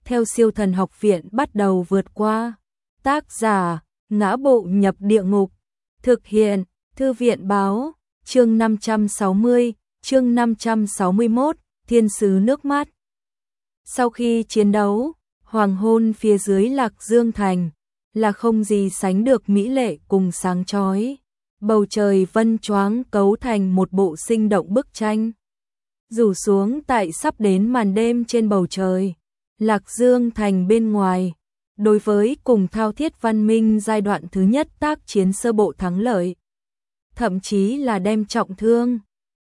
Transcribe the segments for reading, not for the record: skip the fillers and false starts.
theo Siêu Thần Học Viện bắt đầu vượt qua. Tác giả: Ngã Bộ Nhập Địa Ngục. Thực hiện: Thư viện báo. Chương 560, chương 561, Thiên sứ nước mắt. Sau khi chiến đấu, hoàng hôn phía dưới Lạc Dương Thành là không gì sánh được mỹ lệ cùng sáng chói. Bầu trời vân choáng cấu thành một bộ sinh động bức tranh. Rủ xuống tại sắp đến màn đêm trên bầu trời. Lạc Dương Thành bên ngoài, đối với cùng Thao Thiết Văn Minh giai đoạn thứ nhất tác chiến sơ bộ thắng lợi. Thậm chí là đem trọng thương.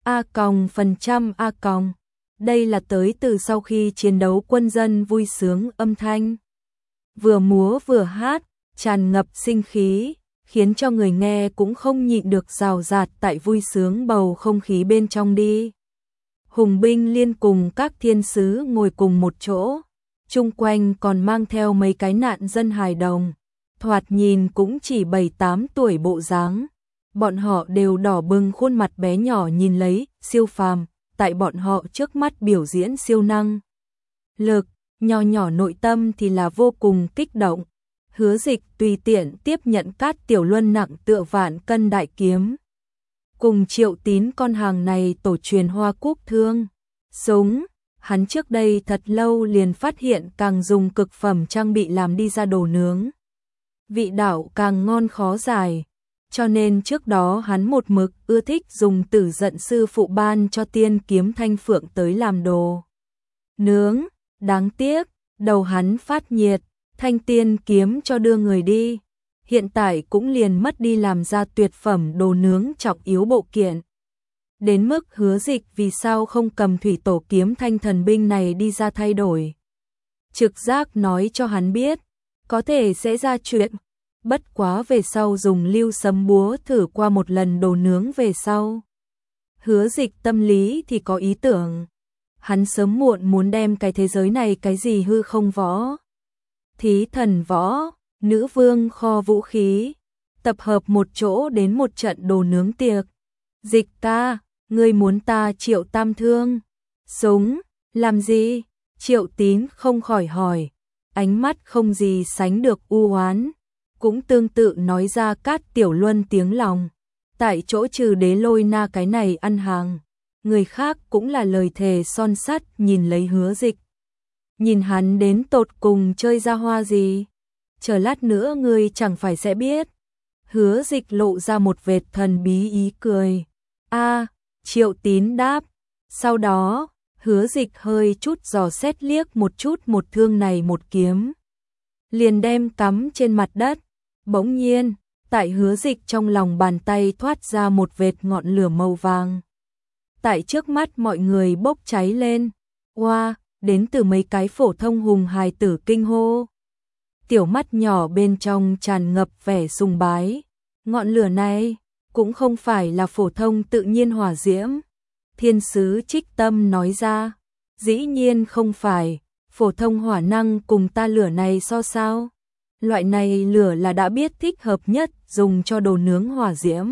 A%. Đây là tới từ sau khi chiến đấu quân dân vui sướng âm thanh. Vừa múa vừa hát, tràn ngập sinh khí, khiến cho người nghe cũng không nhịn được rào rạt tại vui sướng bầu không khí bên trong đi. Hùng binh liên cùng các thiên sứ ngồi cùng một chỗ, chung quanh còn mang theo mấy cái nạn dân hài đồng, thoạt nhìn cũng chỉ 7-8 tuổi bộ dáng. Bọn họ đều đỏ bừng khuôn mặt bé nhỏ nhìn lấy siêu phàm tại bọn họ trước mắt biểu diễn siêu năng lực, nho nhỏ nội tâm thì là vô cùng kích động. Hứa Dịch tùy tiện tiếp nhận Cát Tiểu Luân nặng tựa vạn cân đại kiếm, cùng Triệu Tín con hàng này tổ truyền Hoa Quốc thương súng. Hắn trước đây thật lâu liền phát hiện càng dùng cực phẩm trang bị làm đi ra đồ nướng, vị đạo càng ngon khó giải, cho nên trước đó hắn một mực ưa thích dùng Tử Giận sư phụ ban cho tiên kiếm Thanh Phượng tới làm đồ nướng. Đáng tiếc, đầu hắn phát nhiệt, thanh tiên kiếm cho đưa người đi, hiện tại cũng liền mất đi làm ra tuyệt phẩm đồ nướng trọng yếu bộ kiện. Đến mức Hứa Dịch vì sao không cầm thủy tổ kiếm thanh thần binh này đi ra thay đổi. Trực giác nói cho hắn biết, có thể sẽ ra chuyện. Bất quá về sau dùng lưu sấm búa thử qua một lần đồ nướng về sau. Hứa Dịch tâm lý thì có ý tưởng. Hắn sớm muộn muốn đem cái thế giới này cái gì hư không võ, thí thần võ, nữ vương kho vũ khí, tập hợp một chỗ đến một trận đồ nướng tiệc. Dịch ca, ngươi muốn ta Triệu Tam thương súng, làm gì? Triệu Tín không khỏi hỏi, ánh mắt không gì sánh được u oán, cũng tương tự nói ra Cát Tiểu Luân tiếng lòng. Tại chỗ trừ Đế Lôi Na cái này ăn hàng, người khác cũng là lời thề son sắt nhìn lấy Hứa Dịch. Nhìn hắn đến tột cùng chơi ra hoa gì? Chờ lát nữa ngươi chẳng phải sẽ biết. Hứa Dịch lộ ra một vệt thần bí ý cười. Triệu Tín đáp. Sau đó, Hứa Dịch hơi chút dò xét liếc một chút một thương này một kiếm, liền đem cắm trên mặt đất. Bỗng nhiên, tại Hứa Dịch trong lòng bàn tay thoát ra một vệt ngọn lửa màu vàng. Tại trước mắt mọi người bốc cháy lên. Oa, đến từ mấy cái phổ thông hùng hài tử kinh hô. Tiểu mắt nhỏ bên trong tràn ngập vẻ sùng bái. Ngọn lửa này cũng không phải là phổ thông tự nhiên hỏa diễm. Thiên sứ Trích Tâm nói ra, dĩ nhiên không phải, phổ thông hỏa năng cùng ta lửa này so sao? Loại này lửa là đã biết thích hợp nhất dùng cho đồ nướng hỏa diễm.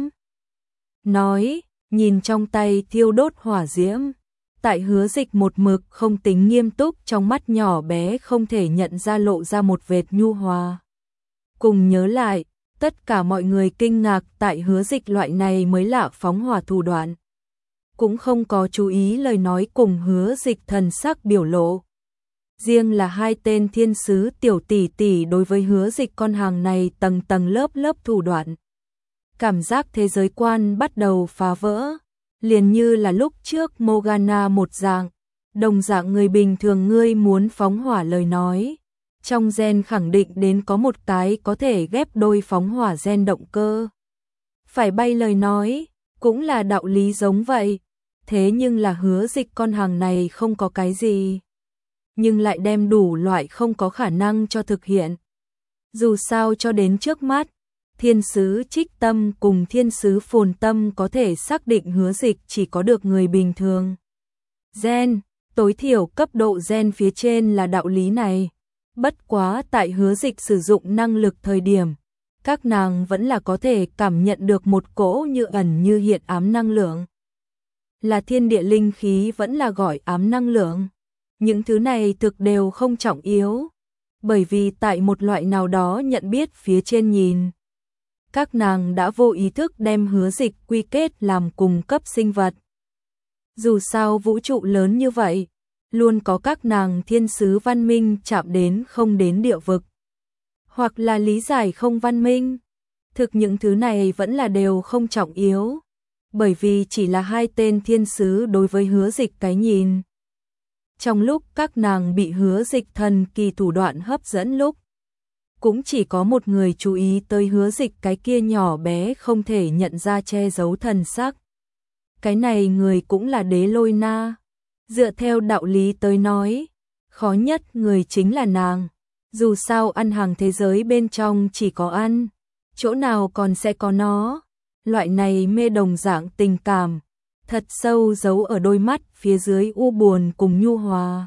Nói, nhìn trong tay thiêu đốt hỏa diễm, tại Hứa Dịch một mực không tính nghiêm túc trong mắt nhỏ bé không thể nhận ra lộ ra một vệt nhu hòa. Cùng nhớ lại, tất cả mọi người kinh ngạc tại Hứa Dịch loại này mới lạ phóng hỏa thủ đoạn. Cũng không có chú ý lời nói cùng Hứa Dịch thần sắc biểu lộ. Riêng là hai tên thiên sứ tiểu tỷ tỷ đối với Hứa Dịch con hàng này tầng tầng lớp lớp thủ đoạn. Cảm giác thế giới quan bắt đầu phá vỡ, liền như là lúc trước Morgana một dạng, đồng dạng người bình thường ngươi muốn phóng hỏa lời nói. Trong gen khẳng định đến có một cái có thể ghép đôi phóng hỏa gen động cơ. Phải bay lời nói, cũng là đạo lý giống vậy. Thế nhưng là Hứa Dịch con hàng này không có cái gì, nhưng lại đem đủ loại không có khả năng cho thực hiện. Dù sao cho đến trước mắt, thiên sứ Trích Tâm cùng thiên sứ Phồn Tâm có thể xác định Hứa Dịch chỉ có được người bình thường. Gen, tối thiểu cấp độ gen phía trên là đạo lý này. Bất quá tại Hứa Dịch sử dụng năng lực thời điểm, các nàng vẫn là có thể cảm nhận được một cỗ như ẩn như hiện ám năng lượng. Là thiên địa linh khí vẫn là gọi ám năng lượng. những thứ này thực đều không trọng yếu, bởi vì tại một loại nào đó nhận biết phía trên nhìn, các nàng đã vô ý thức đem Hứa Dịch quy kết làm cùng cấp sinh vật. Dù sao vũ trụ lớn như vậy, luôn có các nàng thiên sứ văn minh chạm đến không đến địa vực, hoặc là lý giải không văn minh. Thực những thứ này vẫn là đều không trọng yếu, bởi vì chỉ là hai tên thiên sứ đối với Hứa Dịch cái nhìn. Trong lúc các nàng bị Hứa Dịch thần kỳ thủ đoạn hấp dẫn lúc, cũng chỉ có một người chú ý tới Hứa Dịch cái kia nhỏ bé không thể nhận ra che giấu thần sắc. Cái này người cũng là Đế Lôi Na. Dựa theo đạo lý tới nói, khó nhất người chính là nàng. Dù sao ăn hàng thế giới bên trong chỉ có ăn, chỗ nào còn sẽ có nó. Loại này mê đồng dạng tình cảm, thật sâu giấu ở đôi mắt phía dưới u buồn cùng nhu hòa.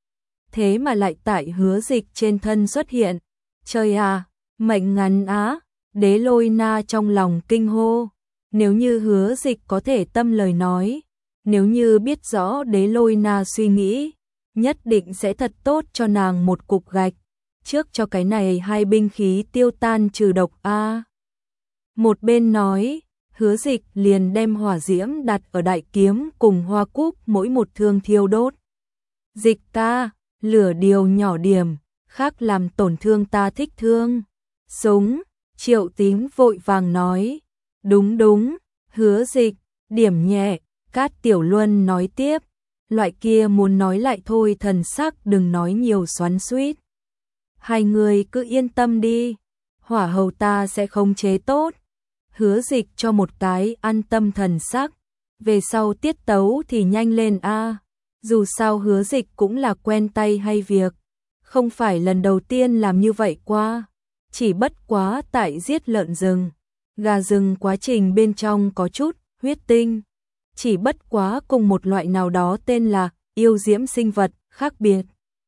Thế mà lại tại Hứa Dịch trên thân xuất hiện. Trời à, mệnh ngắn á, Đế Lôi Na trong lòng kinh hô. Nếu như Hứa Dịch có thể tâm lời nói, nếu như biết rõ Đế Lôi Na suy nghĩ, nhất định sẽ thật tốt cho nàng một cục gạch, trước cho cái này hai binh khí tiêu tan trừ độc a. Một bên nói, Hứa Dịch liền đem hỏa diễm đặt ở đại kiếm cùng hoa cúc mỗi một thương thiêu đốt. Dịch ca, lửa điều nhỏ điểm, khác làm tổn thương ta thích thương. Súng, Triệu Tím vội vàng nói. Đúng đúng, Hứa Dịch, điểm nhẹ. Cát Tiểu Luân nói tiếp, loại kia muốn nói lại thôi, thần sắc đừng nói nhiều xoắn xuýt. Hai người cứ yên tâm đi, hỏa hầu ta sẽ khống chế tốt. Hứa Dịch cho một cái an tâm thần sắc, về sau tiết tấu thì nhanh lên a. Dù sao Hứa Dịch cũng là quen tay hay việc, không phải lần đầu tiên làm như vậy qua, chỉ bất quá tại giết lợn rừng, gà rừng quá trình bên trong có chút huyết tinh, chỉ bất quá cùng một loại nào đó tên là yêu diễm sinh vật khác biệt.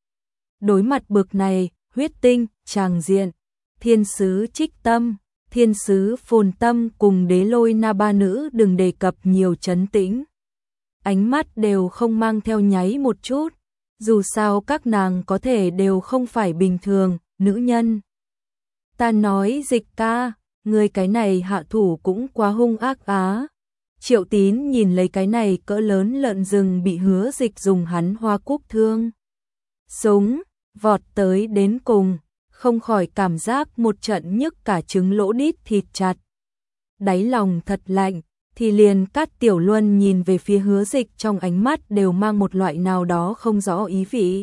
Đối mặt bực này, huyết tinh, tràng diện, thiên sứ Trích Tâm, thiên sứ Phồn Tâm cùng Đế Lôi Na ba nữ đừng đề cập nhiều trấn tĩnh. Ánh mắt đều không mang theo nháy một chút, dù sao các nàng có thể đều không phải bình thường, nữ nhân. Ta nói Dịch ca, người cái này hạ thủ cũng quá hung ác á. Triệu Tín nhìn lấy cái này cỡ lớn lợn rừng bị Hứa Dịch dùng hắn hoa cúc thương súng vọt tới đến cùng, không khỏi cảm giác một trận nhức cả trứng lỗ đít thịt chặt. Đáy lòng thật lạnh, thì liền Cát Tiểu Luân nhìn về phía Hứa Dịch trong ánh mắt đều mang một loại nào đó không rõ ý vị.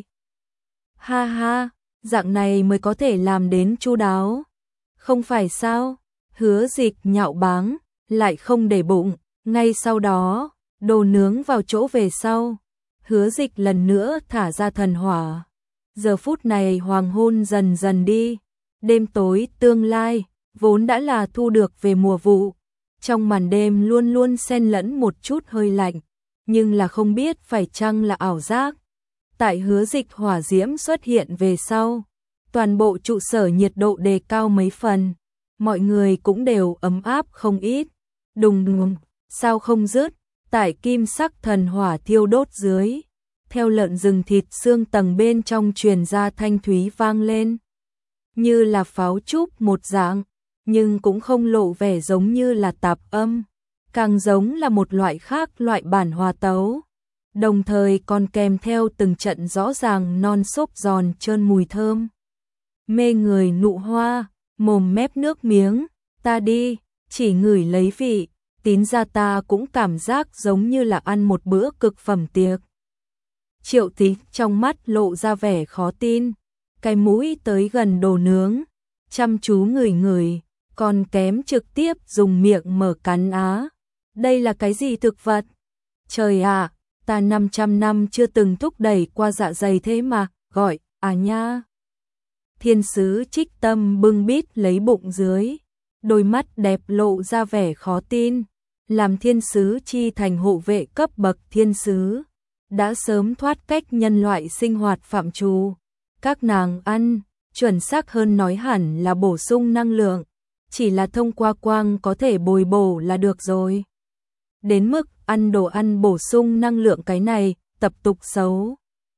Ha ha, dạng này mới có thể làm đến chu đáo. Không phải sao? Hứa Dịch nhạo báng, lại không để bụng. Ngay sau đó, đồ nướng vào chỗ về sau, Hứa Dịch lần nữa thả ra thần hỏa. Giờ phút này hoàng hôn dần dần đi, đêm tối tương lai, vốn đã là thu được về mùa vụ. Trong màn đêm luôn luôn xen lẫn một chút hơi lạnh, nhưng là không biết phải chăng là ảo giác. Tại Hứa Dịch hỏa diễm xuất hiện về sau, toàn bộ trụ sở nhiệt độ đề cao mấy phần, mọi người cũng đều ấm áp không ít. Đùng đùng, sao không dứt, tại kim sắc thần hỏa thiêu đốt dưới, theo lợn rừng thịt xương tầng bên trong truyền ra thanh thúy vang lên, như là pháo trúc một dạng, nhưng cũng không lộ vẻ giống như là tạp âm, càng giống là một loại khác loại bản hòa tấu, đồng thời còn kèm theo từng trận rõ ràng non xốp giòn trơn mùi thơm. Mê người nụ hoa, mồm mép nước miếng, ta đi, chỉ ngửi lấy vị, Tín ra ta cũng cảm giác giống như là ăn một bữa cực phẩm tiệc. Triệu Tín trong mắt lộ ra vẻ khó tin, cái mũi tới gần đồ nướng, chăm chú ngửi ngửi, còn kém trực tiếp dùng miệng mở cắn á. Đây là cái gì thực vật? Trời ạ, ta 500 năm chưa từng thúc đẩy qua dạ dày thế mà, gọi, à nha. Thiên sứ Trích Tâm bưng bít lấy bụng dưới, đôi mắt đẹp lộ ra vẻ khó tin. Làm thiên sứ chi thành hộ vệ cấp bậc thiên sứ, đã sớm thoát cách nhân loại sinh hoạt phạm trù. Các nàng ăn, chuẩn xác hơn nói hẳn là bổ sung năng lượng, chỉ là thông qua quang có thể bồi bổ là được rồi. Đến mức ăn đồ ăn bổ sung năng lượng cái này, tập tục xấu.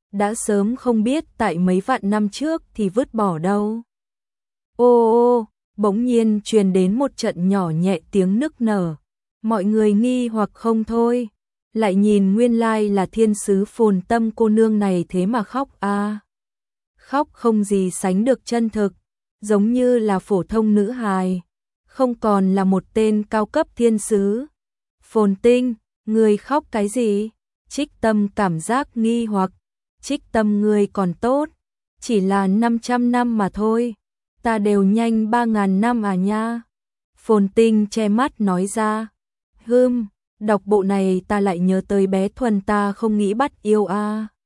đã sớm không biết tại mấy vạn năm trước thì vứt bỏ đâu. Ô ô, bỗng nhiên truyền đến một trận nhỏ nhẹ tiếng nức nở. Mọi người nghi hoặc không thôi, lại nhìn nguyên lai là thiên sứ Phồn Tâm cô nương này thế mà khóc a. Khóc không gì sánh được chân thực, giống như là phổ thông nữ hài, không còn là một tên cao cấp thiên sứ. Phồn Tinh, ngươi khóc cái gì? Trích Tâm cảm giác nghi hoặc. Trích Tâm ngươi còn tốt, chỉ là 500 năm mà thôi, ta đều nhanh 3000 năm à nha. Phồn Tinh che mắt nói ra. Đọc bộ này ta lại nhớ tới bé Thuần ta không nghĩ bắt yêu a.